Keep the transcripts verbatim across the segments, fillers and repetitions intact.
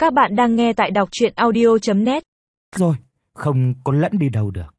Các bạn đang nghe tại đọc truyện audio chấm net. Rồi, không có lẫn đi đâu được.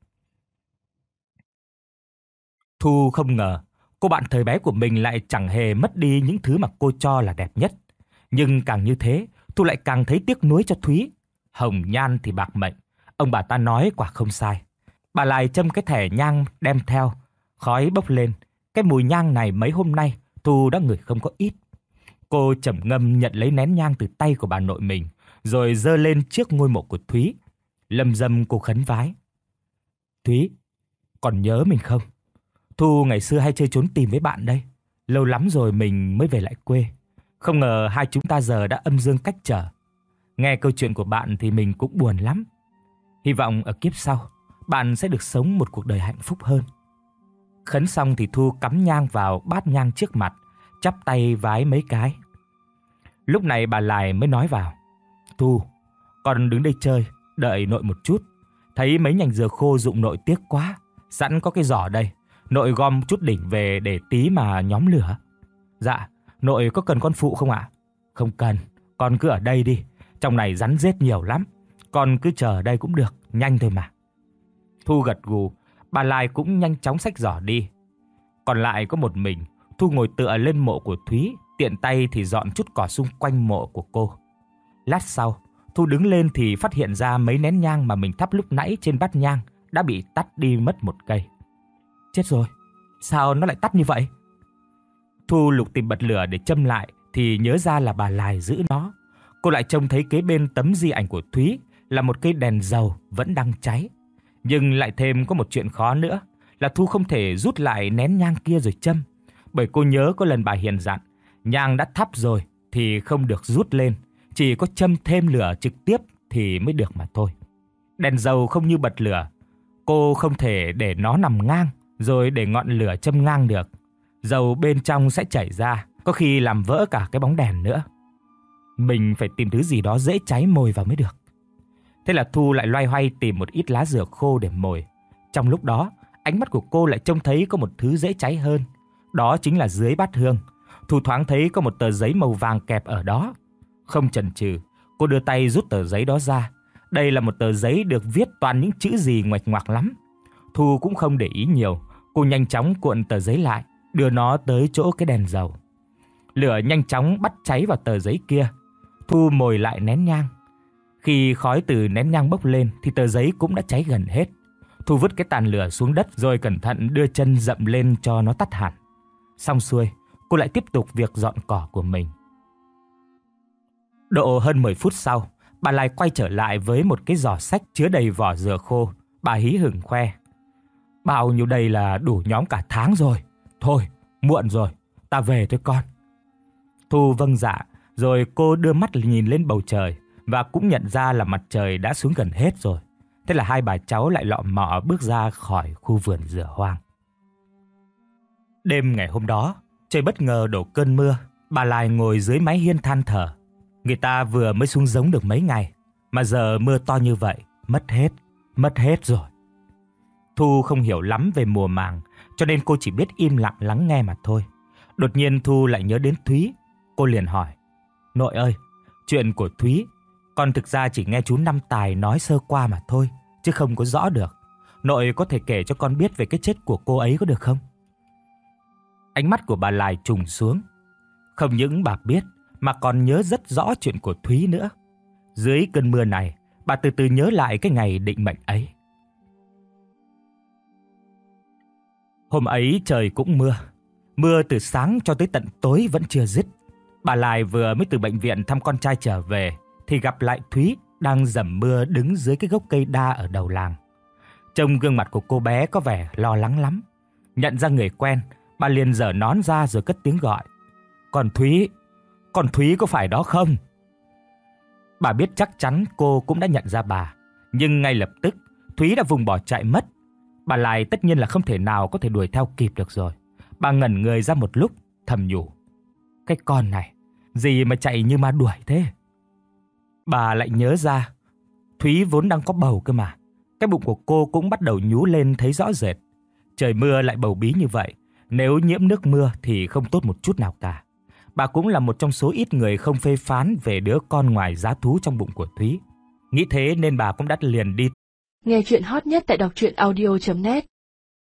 Thu không ngờ cô bạn thời bé của mình lại chẳng hề mất đi những thứ mà cô cho là đẹp nhất. Nhưng càng như thế, Thu lại càng thấy tiếc nuối cho Thúy. Hồng nhan thì bạc mệnh, ông bà ta nói quả không sai. Bà lại châm cái thẻ nhang đem theo, khói bốc lên. Cái mùi nhang này mấy hôm nay Thu đã ngửi không có ít. Cô trầm ngâm nhận lấy nén nhang từ tay của bà nội mình, rồi giơ lên trước ngôi mộ của Thúy. Lâm dâm cô khấn vái. Thúy, còn nhớ mình không? Thu ngày xưa hay chơi trốn tìm với bạn đây. Lâu lắm rồi mình mới về lại quê. Không ngờ hai chúng ta giờ đã âm dương cách trở. Nghe câu chuyện của bạn thì mình cũng buồn lắm. Hy vọng ở kiếp sau, bạn sẽ được sống một cuộc đời hạnh phúc hơn. Khấn xong thì Thu cắm nhang vào bát nhang trước mặt, chắp tay vái mấy cái. Lúc này bà Lài mới nói vào. Thu, con đứng đây chơi, đợi nội một chút. Thấy mấy nhành dừa khô rụng nội tiếc quá. Sẵn có cái giỏ đây, nội gom chút đỉnh về để tí mà nhóm lửa. Dạ, nội có cần con phụ không ạ? Không cần, con cứ ở đây đi. Trong này rắn rết nhiều lắm. Con cứ chờ ở đây cũng được, nhanh thôi mà. Thu gật gù, bà Lai cũng nhanh chóng xách giỏ đi. Còn lại có một mình, Thu ngồi tựa lên mộ của Thúy, tiện tay thì dọn chút cỏ xung quanh mộ của cô. Lát sau, Thu đứng lên thì phát hiện ra mấy nén nhang mà mình thắp lúc nãy trên bát nhang đã bị tắt đi mất một cây. Chết rồi, sao nó lại tắt như vậy? Thu lục tìm bật lửa để châm lại thì nhớ ra là bà Lài giữ nó. Cô lại trông thấy kế bên tấm di ảnh của Thúy là một cây đèn dầu vẫn đang cháy. Nhưng lại thêm có một chuyện khó nữa là Thu không thể rút lại nén nhang kia rồi châm. Bởi cô nhớ có lần bà Hiền dặn, nhang đã thắp rồi thì không được rút lên, chỉ có châm thêm lửa trực tiếp thì mới được mà thôi. Đèn dầu không như bật lửa, cô không thể để nó nằm ngang rồi để ngọn lửa châm ngang được. Dầu bên trong sẽ chảy ra, có khi làm vỡ cả cái bóng đèn nữa. Mình phải tìm thứ gì đó dễ cháy mồi vào mới được. Thế là Thu lại loay hoay tìm một ít lá dừa khô để mồi. Trong lúc đó, ánh mắt của cô lại trông thấy có một thứ dễ cháy hơn. Đó chính là dưới bát hương. Thu thoáng thấy có một tờ giấy màu vàng kẹp ở đó. Không chần chừ, cô đưa tay rút tờ giấy đó ra. Đây là một tờ giấy được viết toàn những chữ gì ngoạch ngoạc lắm. Thu cũng không để ý nhiều, cô nhanh chóng cuộn tờ giấy lại, đưa nó tới chỗ cái đèn dầu. Lửa nhanh chóng bắt cháy vào tờ giấy kia. Thu mồi lại nén nhang. Khi khói từ nén nhang bốc lên thì tờ giấy cũng đã cháy gần hết. Thu vứt cái tàn lửa xuống đất rồi cẩn thận đưa chân dậm lên cho nó tắt hẳn. Xong xuôi, cô lại tiếp tục việc dọn cỏ của mình. Độ hơn mười phút sau, bà lại quay trở lại với một cái giỏ xách chứa đầy vỏ dừa khô. Bà hí hửng khoe. Bao nhiêu đây là đủ nhóm cả tháng rồi. Thôi, muộn rồi, ta về thôi con. Thu vâng dạ, rồi cô đưa mắt nhìn lên bầu trời và cũng nhận ra là mặt trời đã xuống gần hết rồi. Thế là hai bà cháu lại lọ mọ bước ra khỏi khu vườn dừa hoang. Đêm ngày hôm đó, trời bất ngờ đổ cơn mưa. Bà Lai ngồi dưới mái hiên than thở. Người ta vừa mới xuống giống được mấy ngày, mà giờ mưa to như vậy, mất hết, mất hết rồi. Thu không hiểu lắm về mùa màng, cho nên cô chỉ biết im lặng lắng nghe mà thôi. Đột nhiên Thu lại nhớ đến Thúy. Cô liền hỏi. Nội ơi, chuyện của Thúy, con thực ra chỉ nghe chú Năm Tài nói sơ qua mà thôi, chứ không có rõ được. Nội có thể kể cho con biết về cái chết của cô ấy có được không? Ánh mắt của bà Lài trùng xuống. Không những bà biết, mà còn nhớ rất rõ chuyện của Thúy nữa. Dưới cơn mưa này, bà từ từ nhớ lại cái ngày định mệnh ấy. Hôm ấy trời cũng mưa. Mưa từ sáng cho tới tận tối vẫn chưa dứt. Bà Lài vừa mới từ bệnh viện thăm con trai trở về thì gặp lại Thúy đang dầm mưa đứng dưới cái gốc cây đa ở đầu làng. Trông gương mặt của cô bé có vẻ lo lắng lắm. Nhận ra người quen, bà liền giở nón ra rồi cất tiếng gọi. Con Thúy, con Thúy có phải đó không? Bà biết chắc chắn cô cũng đã nhận ra bà, nhưng ngay lập tức Thúy đã vùng bỏ chạy mất. Bà Lài tất nhiên là không thể nào có thể đuổi theo kịp được rồi. Bà ngẩn người ra một lúc, thầm nhủ. Cái con này, gì mà chạy như ma đuổi thế? Bà lại nhớ ra, Thúy vốn đang có bầu cơ mà. Cái bụng của cô cũng bắt đầu nhú lên thấy rõ rệt. Trời mưa lại bầu bí như vậy, nếu nhiễm nước mưa thì không tốt một chút nào cả. bà cũng là một trong số ít người không phê phán về đứa con ngoài giá thú trong bụng của Thúy. Nghĩ thế nên bà cũng đã liền đi. Nghe chuyện hot nhất tại đọc truyện audio chấm net